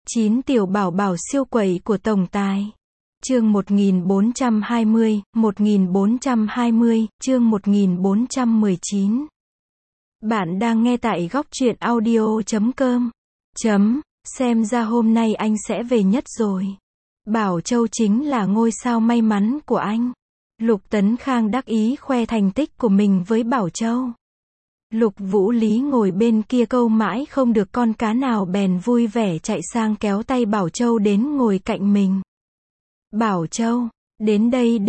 9 tiểu bảo bảo siêu quẩy của tổng tài. Chương 1420, chương 1419. Bạn đang nghe tại góc truyện audio.com. Xem ra hôm nay anh sẽ về nhất rồi. Bảo Châu chính là ngôi sao may mắn của anh. Lục Tấn Khang đắc ý khoe thành tích của mình với Bảo Châu. Lục Vũ Lý ngồi bên kia câu mãi không được con cá nào bèn vui vẻ chạy sang kéo tay Bảo Châu đến ngồi cạnh mình. Bảo Châu, đến đây,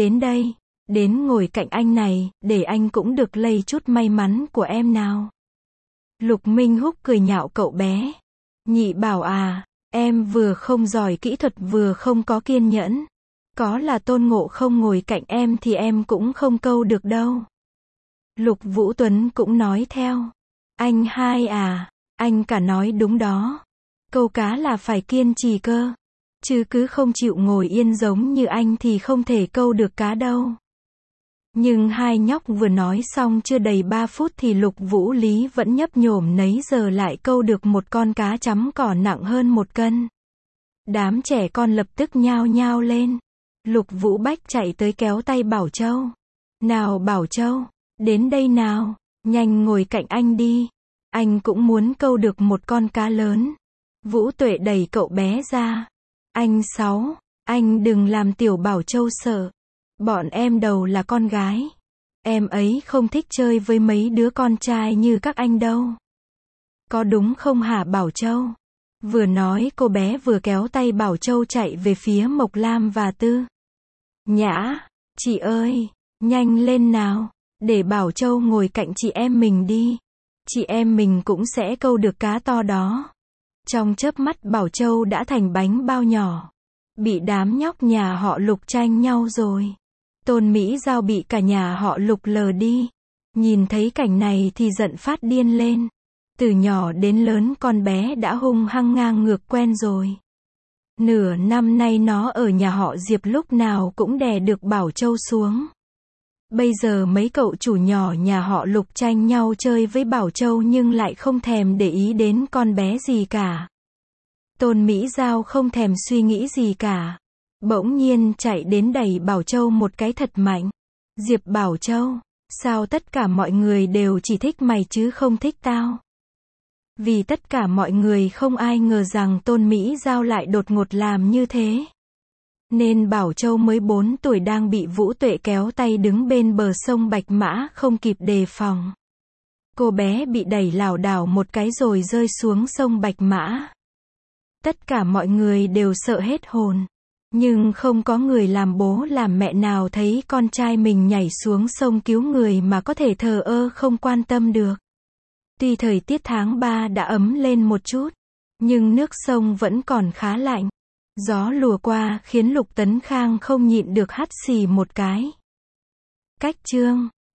đến ngồi cạnh anh này, để anh cũng được lây chút may mắn của em nào. Lục Minh Húc cười nhạo cậu bé. Nhị Bảo à, em vừa không giỏi kỹ thuật vừa không có kiên nhẫn. Có là Tôn Ngộ không ngồi cạnh em thì em cũng không câu được đâu. Lục Vũ Tuấn cũng nói theo. Anh hai à, anh cả nói đúng đó. Câu cá là phải kiên trì cơ. Chứ cứ không chịu ngồi yên giống như anh thì không thể câu được cá đâu. Nhưng hai nhóc vừa nói xong chưa đầy 3 phút thì Lục Vũ Lý vẫn nhấp nhổm nấy giờ lại câu được một con cá chấm cỏ nặng hơn 1 cân. Đám trẻ con lập tức nhao nhao lên. Lục Vũ Bách chạy tới kéo tay Bảo Châu. Nào Bảo Châu, đến đây nào, nhanh ngồi cạnh anh đi. Anh cũng muốn câu được một con cá lớn. Vũ Tuệ đẩy cậu bé ra. Anh Sáu, anh đừng làm tiểu Bảo Châu sợ. Bọn em đầu là con gái. Em ấy không thích chơi với mấy đứa con trai như các anh đâu. Có đúng không hả Bảo Châu? Vừa nói cô bé vừa kéo tay Bảo Châu chạy về phía Mộc Lam và Tư Nhã. Chị ơi, nhanh lên nào, để Bảo Châu ngồi cạnh chị em mình đi. Chị em mình cũng sẽ câu được cá to đó. Trong chớp mắt Bảo Châu đã thành bánh bao nhỏ. Bị đám nhóc nhà họ Lục tranh nhau rồi. Tôn Mỹ Giao bị cả nhà họ Lục lờ đi. Nhìn thấy cảnh này thì giận phát điên lên. Từ nhỏ đến lớn con bé đã hung hăng ngang ngược quen rồi. Nửa năm nay nó ở nhà họ Diệp lúc nào cũng đè được Bảo Châu xuống. Bây giờ mấy cậu chủ nhỏ nhà họ Lục tranh nhau chơi với Bảo Châu nhưng lại không thèm để ý đến con bé gì cả. Tôn Mỹ Giao không thèm suy nghĩ gì cả. Bỗng nhiên chạy đến đẩy Bảo Châu một cái thật mạnh. Diệp Bảo Châu, sao tất cả mọi người đều chỉ thích mày chứ không thích tao? Vì tất cả mọi người không ai ngờ rằng Tôn Mỹ Giao lại đột ngột làm như thế. Nên Bảo Châu mới 4 tuổi đang bị Vũ Tuệ kéo tay đứng bên bờ sông Bạch Mã không kịp đề phòng. Cô bé bị đẩy lảo đảo một cái rồi rơi xuống sông Bạch Mã. Tất cả mọi người đều sợ hết hồn. Nhưng không có người làm bố làm mẹ nào thấy con trai mình nhảy xuống sông cứu người mà có thể thờ ơ không quan tâm được. Tuy thời tiết tháng 3 đã ấm lên một chút, nhưng nước sông vẫn còn khá lạnh. Gió lùa qua khiến Lục Tấn Khang không nhịn được hắt xì một cái. Cách chương